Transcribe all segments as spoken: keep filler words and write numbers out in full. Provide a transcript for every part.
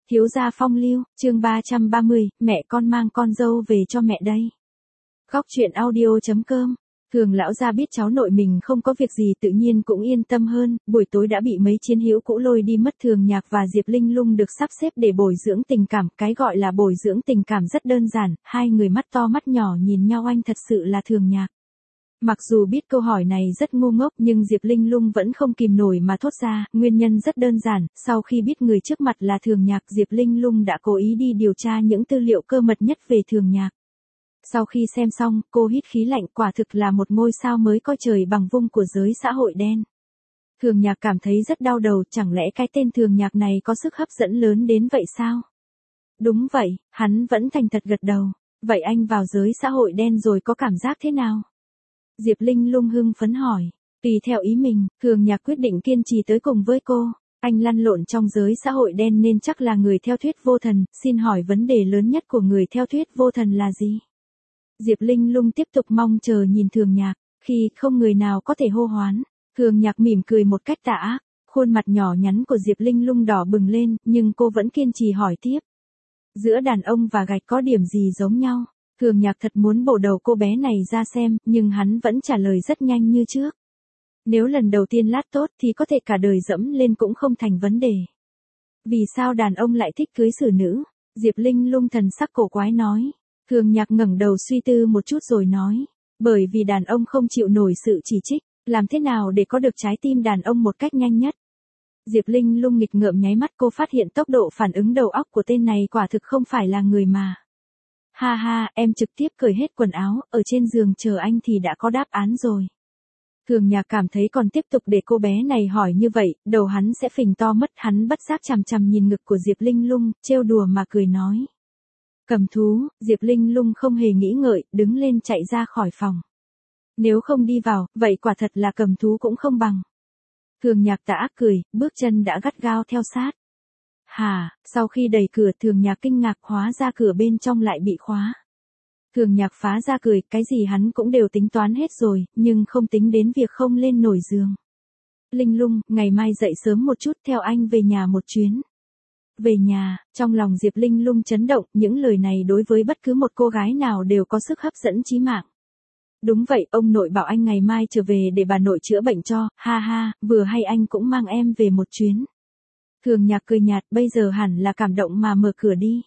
Thiếu gia phong lưu, chương ba trăm ba mươi, mẹ con mang con dâu về cho mẹ đây. Góc truyện audio chấm com. Thường lão gia biết cháu nội mình không có việc gì tự nhiên cũng yên tâm hơn, buổi tối đã bị mấy chiến hữu cũ lôi đi mất. Thường Nhạc và Diệp Linh Lung được sắp xếp để bồi dưỡng tình cảm, cái gọi là bồi dưỡng tình cảm rất đơn giản, hai người mắt to mắt nhỏ nhìn nhau, anh thật sự là Thường Nhạc. Mặc dù biết câu hỏi này rất ngu ngốc nhưng Diệp Linh Lung vẫn không kìm nổi mà thốt ra, nguyên nhân rất đơn giản, sau khi biết người trước mặt là Thường Nhạc, Diệp Linh Lung đã cố ý đi điều tra những tư liệu cơ mật nhất về Thường Nhạc. Sau khi xem xong, cô hít khí lạnh, quả thực là một ngôi sao mới coi trời bằng vung của giới xã hội đen. Thường Nhạc cảm thấy rất đau đầu, chẳng lẽ cái tên Thường Nhạc này có sức hấp dẫn lớn đến vậy sao? Đúng vậy, hắn vẫn thành thật gật đầu. Vậy anh vào giới xã hội đen rồi có cảm giác thế nào? Diệp Linh Lung hưng phấn hỏi. Tùy theo ý mình, Thường Nhạc quyết định kiên trì tới cùng với cô. Anh lăn lộn trong giới xã hội đen nên chắc là người theo thuyết vô thần, xin hỏi vấn đề lớn nhất của người theo thuyết vô thần là gì? Diệp Linh Lung tiếp tục mong chờ nhìn Thường Nhạc, khi không người nào có thể hô hoán. Thường Nhạc mỉm cười một cách tà ác, khuôn mặt nhỏ nhắn của Diệp Linh Lung đỏ bừng lên, nhưng cô vẫn kiên trì hỏi tiếp. Giữa đàn ông và gạch có điểm gì giống nhau? Thường Nhạc thật muốn bổ đầu cô bé này ra xem, nhưng hắn vẫn trả lời rất nhanh như trước. Nếu lần đầu tiên lát tốt thì có thể cả đời dẫm lên cũng không thành vấn đề. Vì sao đàn ông lại thích cưới xử nữ? Diệp Linh Lung thần sắc cổ quái nói. Thường Nhạc ngẩng đầu suy tư một chút rồi nói. Bởi vì đàn ông không chịu nổi sự chỉ trích, làm thế nào để có được trái tim đàn ông một cách nhanh nhất? Diệp Linh Lung nghịch ngợm nháy mắt, cô phát hiện tốc độ phản ứng đầu óc của tên này quả thực không phải là người mà. Ha ha, em trực tiếp cởi hết quần áo, ở trên giường chờ anh thì đã có đáp án rồi. Thường Nhạc cảm thấy còn tiếp tục để cô bé này hỏi như vậy, đầu hắn sẽ phình to mất, hắn bất giác chằm chằm nhìn ngực của Diệp Linh Lung, trêu đùa mà cười nói. Cầm thú, Diệp Linh Lung không hề nghĩ ngợi, đứng lên chạy ra khỏi phòng. Nếu không đi vào, vậy quả thật là cầm thú cũng không bằng. Thường Nhạc tà ác cười, bước chân đã gắt gao theo sát. Hà, sau khi đẩy cửa Thường Nhạc kinh ngạc, hóa ra cửa bên trong lại bị khóa. Thường Nhạc phá ra cười, cái gì hắn cũng đều tính toán hết rồi, nhưng không tính đến việc không lên nổi giường. Linh Lung, ngày mai dậy sớm một chút, theo anh về nhà một chuyến. Về nhà, trong lòng Diệp Linh Lung chấn động, những lời này đối với bất cứ một cô gái nào đều có sức hấp dẫn chí mạng. Đúng vậy, ông nội bảo anh ngày mai trở về để bà nội chữa bệnh cho, ha ha, vừa hay anh cũng mang em về một chuyến. Thường Nhạc cười nhạt, bây giờ hẳn là cảm động mà mở cửa đi.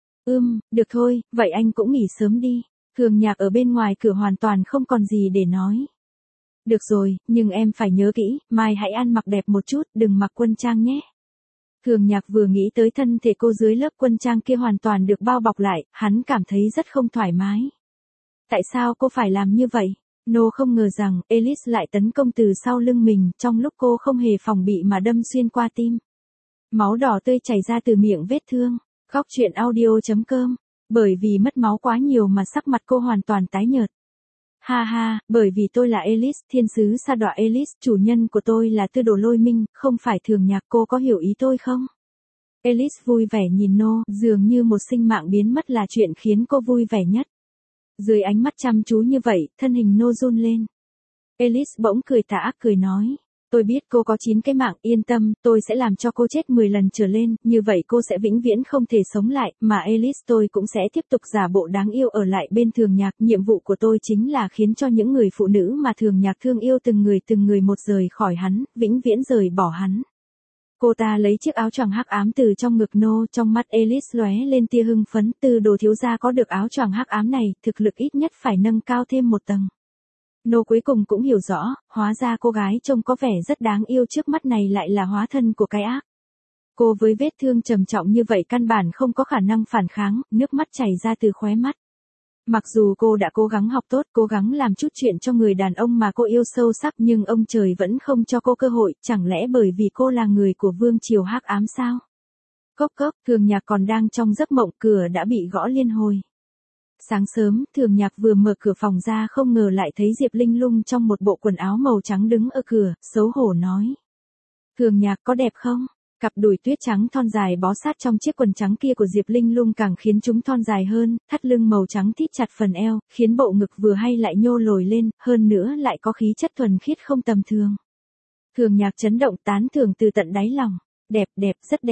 Ưm, được thôi, vậy anh cũng nghỉ sớm đi. Thường Nhạc ở bên ngoài cửa hoàn toàn không còn gì để nói. Được rồi, nhưng em phải nhớ kỹ, mai hãy ăn mặc đẹp một chút, đừng mặc quân trang nhé. Thường Nhạc vừa nghĩ tới thân thể cô dưới lớp quân trang kia hoàn toàn được bao bọc lại, hắn cảm thấy rất không thoải mái. Tại sao cô phải làm như vậy? Nô không ngờ rằng, Elise lại tấn công từ sau lưng mình, trong lúc cô không hề phòng bị mà đâm xuyên qua tim. Máu đỏ tươi chảy ra từ miệng vết thương. Góc truyện audio chấm com. Bởi vì mất máu quá nhiều mà sắc mặt cô hoàn toàn tái nhợt. Ha ha, bởi vì tôi là Elise, thiên sứ sa đọa Elise, chủ nhân của tôi là Tư Đồ Lôi Minh, không phải Thường Nhạc, cô có hiểu ý tôi không? Elise vui vẻ nhìn Nô, dường như một sinh mạng biến mất là chuyện khiến cô vui vẻ nhất. Dưới ánh mắt chăm chú như vậy, thân hình Nô run lên. Elise bỗng cười tà ác cười nói. Tôi biết cô có chín cái mạng, yên tâm, tôi sẽ làm cho cô chết mười lần trở lên, như vậy cô sẽ vĩnh viễn không thể sống lại, mà Elise tôi cũng sẽ tiếp tục giả bộ đáng yêu ở lại bên Thường Nhạc, nhiệm vụ của tôi chính là khiến cho những người phụ nữ mà Thường Nhạc thương yêu từng người từng người một rời khỏi hắn, vĩnh viễn rời bỏ hắn. Cô ta lấy chiếc áo choàng hắc ám từ trong ngực Nô, trong mắt Elise lóe lên tia hưng phấn, Tư Đồ thiếu gia có được áo choàng hắc ám này, thực lực ít nhất phải nâng cao thêm một tầng. Nô cuối cùng cũng hiểu rõ, hóa ra cô gái trông có vẻ rất đáng yêu trước mắt này lại là hóa thân của cái ác. Cô với vết thương trầm trọng như vậy căn bản không có khả năng phản kháng, nước mắt chảy ra từ khóe mắt. Mặc dù cô đã cố gắng học tốt, cố gắng làm chút chuyện cho người đàn ông mà cô yêu sâu sắc nhưng ông trời vẫn không cho cô cơ hội, chẳng lẽ bởi vì cô là người của vương triều hắc ám sao? Cốc cốc, Thường Nhạc còn đang trong giấc mộng, cửa đã bị gõ liên hồi. Sáng sớm, Thường Nhạc vừa mở cửa phòng ra không ngờ lại thấy Diệp Linh Lung trong một bộ quần áo màu trắng đứng ở cửa, xấu hổ nói. Thường Nhạc có đẹp không? Cặp đùi tuyết trắng thon dài bó sát trong chiếc quần trắng kia của Diệp Linh Lung càng khiến chúng thon dài hơn, thắt lưng màu trắng thít chặt phần eo, khiến bộ ngực vừa hay lại nhô lồi lên, hơn nữa lại có khí chất thuần khiết không tầm thường. Thường Nhạc chấn động tán thưởng từ tận đáy lòng. Đẹp, đẹp, rất đẹp.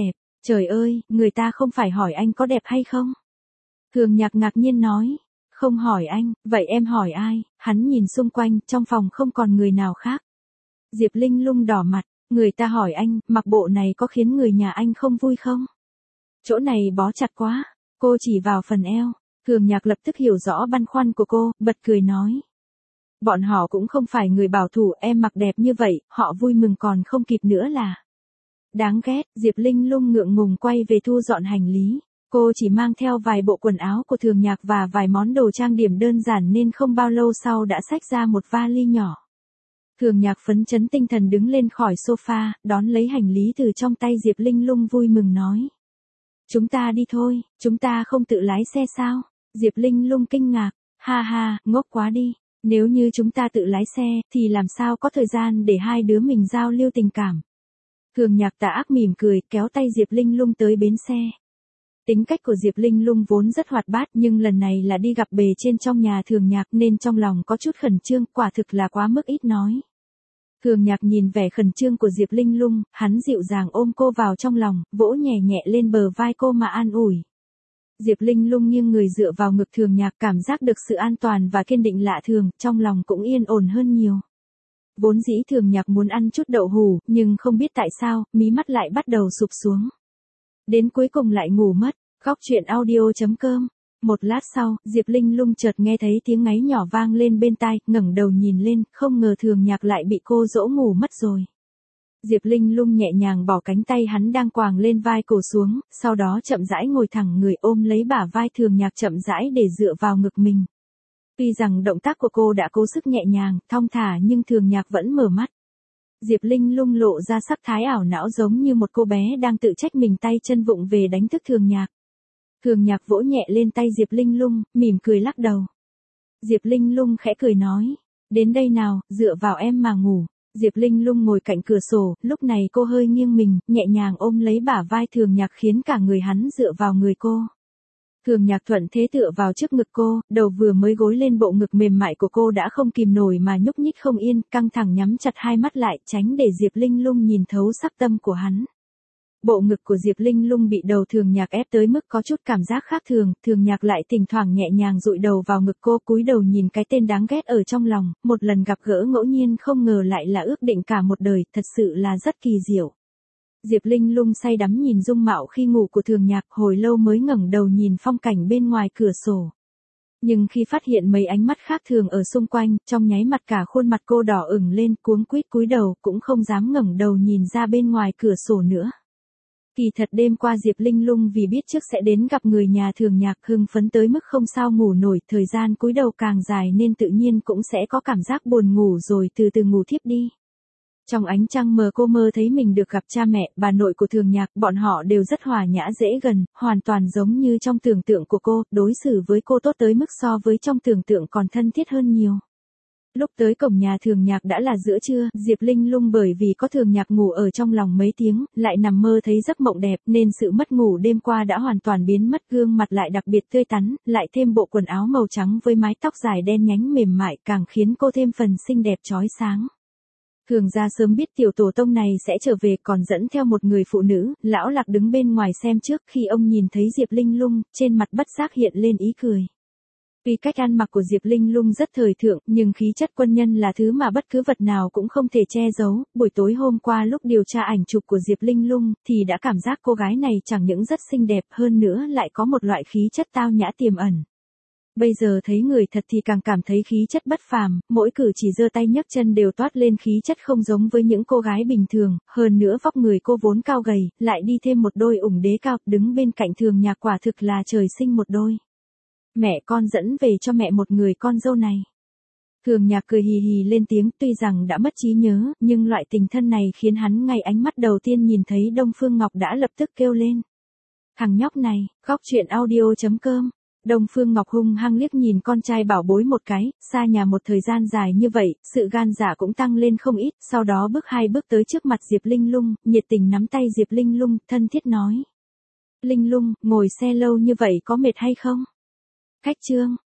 Trời ơi, người ta không phải hỏi anh có đẹp hay không? Thường Nhạc ngạc nhiên nói. Không hỏi anh, vậy em hỏi ai? Hắn nhìn xung quanh, trong phòng không còn người nào khác. Diệp Linh Lung đỏ mặt, người ta hỏi anh, mặc bộ này có khiến người nhà anh không vui không? Chỗ này bó chặt quá, cô chỉ vào phần eo. Thường Nhạc lập tức hiểu rõ băn khoăn của cô, bật cười nói. Bọn họ cũng không phải người bảo thủ, em mặc đẹp như vậy, họ vui mừng còn không kịp nữa là. Đáng ghét, Diệp Linh Lung ngượng ngùng quay về thu dọn hành lý. Cô chỉ mang theo vài bộ quần áo của Thường Nhạc và vài món đồ trang điểm đơn giản nên không bao lâu sau đã xách ra một vali nhỏ. Thường Nhạc phấn chấn tinh thần đứng lên khỏi sofa, đón lấy hành lý từ trong tay Diệp Linh Lung vui mừng nói. Chúng ta đi thôi, chúng ta không tự lái xe sao? Diệp Linh Lung kinh ngạc, ha ha, ngốc quá đi. Nếu như chúng ta tự lái xe, thì làm sao có thời gian để hai đứa mình giao lưu tình cảm. Thường Nhạc tà ác mỉm cười, kéo tay Diệp Linh Lung tới bến xe. Tính cách của Diệp Linh Lung vốn rất hoạt bát nhưng lần này là đi gặp bề trên trong nhà Thường Nhạc nên trong lòng có chút khẩn trương, quả thực là quá mức ít nói. Thường Nhạc nhìn vẻ khẩn trương của Diệp Linh Lung, hắn dịu dàng ôm cô vào trong lòng, vỗ nhẹ nhẹ lên bờ vai cô mà an ủi. Diệp Linh Lung nghiêng người dựa vào ngực Thường Nhạc, cảm giác được sự an toàn và kiên định lạ thường, trong lòng cũng yên ổn hơn nhiều. Vốn dĩ Thường Nhạc muốn ăn chút đậu hủ, nhưng không biết tại sao, mí mắt lại bắt đầu sụp xuống. Đến cuối cùng lại ngủ mất. Góc truyện audio chấm com. Một lát sau, Diệp Linh Lung chợt nghe thấy tiếng ngáy nhỏ vang lên bên tai, ngẩng đầu nhìn lên, không ngờ Thường Nhạc lại bị cô dỗ ngủ mất rồi. Diệp Linh Lung nhẹ nhàng bỏ cánh tay hắn đang quàng lên vai cổ xuống, sau đó chậm rãi ngồi thẳng người ôm lấy bả vai Thường Nhạc chậm rãi để dựa vào ngực mình. Tuy rằng động tác của cô đã cố sức nhẹ nhàng, thong thả nhưng Thường Nhạc vẫn mở mắt. Diệp Linh Lung lộ ra sắc thái ảo não giống như một cô bé đang tự trách mình tay chân vụng về đánh thức Thường Nhạc. Thường Nhạc vỗ nhẹ lên tay Diệp Linh Lung, mỉm cười lắc đầu. Diệp Linh Lung khẽ cười nói, đến đây nào, dựa vào em mà ngủ. Diệp Linh Lung ngồi cạnh cửa sổ, lúc này cô hơi nghiêng mình, nhẹ nhàng ôm lấy bả vai Thường Nhạc khiến cả người hắn dựa vào người cô. Thường Nhạc thuận thế tựa vào trước ngực cô, đầu vừa mới gối lên bộ ngực mềm mại của cô đã không kìm nổi mà nhúc nhích không yên, căng thẳng nhắm chặt hai mắt lại, tránh để Diệp Linh Lung nhìn thấu sắc tâm của hắn. Bộ ngực của Diệp Linh Lung bị đầu Thường Nhạc ép tới mức có chút cảm giác khác thường, Thường Nhạc lại thỉnh thoảng nhẹ nhàng dụi đầu vào ngực cô, cúi đầu nhìn cái tên đáng ghét ở trong lòng, một lần gặp gỡ ngẫu nhiên không ngờ lại là ước định cả một đời, thật sự là rất kỳ diệu. Diệp Linh Lung say đắm nhìn dung mạo khi ngủ của Thường Nhạc, hồi lâu mới ngẩng đầu nhìn phong cảnh bên ngoài cửa sổ. Nhưng khi phát hiện mấy ánh mắt khác thường ở xung quanh, trong nháy mắt cả khuôn mặt cô đỏ ửng lên, cuống quýt cúi đầu, cũng không dám ngẩng đầu nhìn ra bên ngoài cửa sổ nữa. Kỳ thật đêm qua Diệp Linh Lung vì biết trước sẽ đến gặp người nhà Thường Nhạc hưng phấn tới mức không sao ngủ nổi, thời gian cúi đầu càng dài nên tự nhiên cũng sẽ có cảm giác buồn ngủ rồi từ từ ngủ thiếp đi. Trong ánh trăng mờ cô mơ thấy mình được gặp cha mẹ, bà nội của Thường Nhạc, bọn họ đều rất hòa nhã dễ gần, hoàn toàn giống như trong tưởng tượng của cô, đối xử với cô tốt tới mức so với trong tưởng tượng còn thân thiết hơn nhiều. Lúc tới cổng nhà Thường Nhạc đã là giữa trưa, Diệp Linh Lung bởi vì có Thường Nhạc ngủ ở trong lòng mấy tiếng, lại nằm mơ thấy giấc mộng đẹp nên sự mất ngủ đêm qua đã hoàn toàn biến mất, gương mặt lại đặc biệt tươi tắn, lại thêm bộ quần áo màu trắng với mái tóc dài đen nhánh mềm mại càng khiến cô thêm phần xinh đẹp chói sáng. Thường gia sớm biết tiểu tổ tông này sẽ trở về còn dẫn theo một người phụ nữ, lão Lạc đứng bên ngoài xem trước, khi ông nhìn thấy Diệp Linh Lung, trên mặt bất giác hiện lên ý cười. Tuy cách ăn mặc của Diệp Linh Lung rất thời thượng, nhưng khí chất quân nhân là thứ mà bất cứ vật nào cũng không thể che giấu. Buổi tối hôm qua lúc điều tra ảnh chụp của Diệp Linh Lung, thì đã cảm giác cô gái này chẳng những rất xinh đẹp hơn nữa lại có một loại khí chất tao nhã tiềm ẩn. Bây giờ thấy người thật thì càng cảm thấy khí chất bất phàm, mỗi cử chỉ giơ tay nhấc chân đều toát lên khí chất không giống với những cô gái bình thường, hơn nữa vóc người cô vốn cao gầy, lại đi thêm một đôi ủng đế cao, đứng bên cạnh Thường Nhạc quả thực là trời sinh một đôi. Mẹ con dẫn về cho mẹ một người con dâu này. Thường Nhạc cười hì hì lên tiếng, tuy rằng đã mất trí nhớ, nhưng loại tình thân này khiến hắn ngay ánh mắt đầu tiên nhìn thấy Đông Phương Ngọc đã lập tức kêu lên. Thằng nhóc này, góc truyện audio chấm com. Đông Phương Ngọc hung hăng liếc nhìn con trai bảo bối một cái, xa nhà một thời gian dài như vậy, sự gan dạ cũng tăng lên không ít, sau đó bước hai bước tới trước mặt Diệp Linh Lung, nhiệt tình nắm tay Diệp Linh Lung, thân thiết nói. Linh Lung, ngồi xe lâu như vậy có mệt hay không? Khách trương,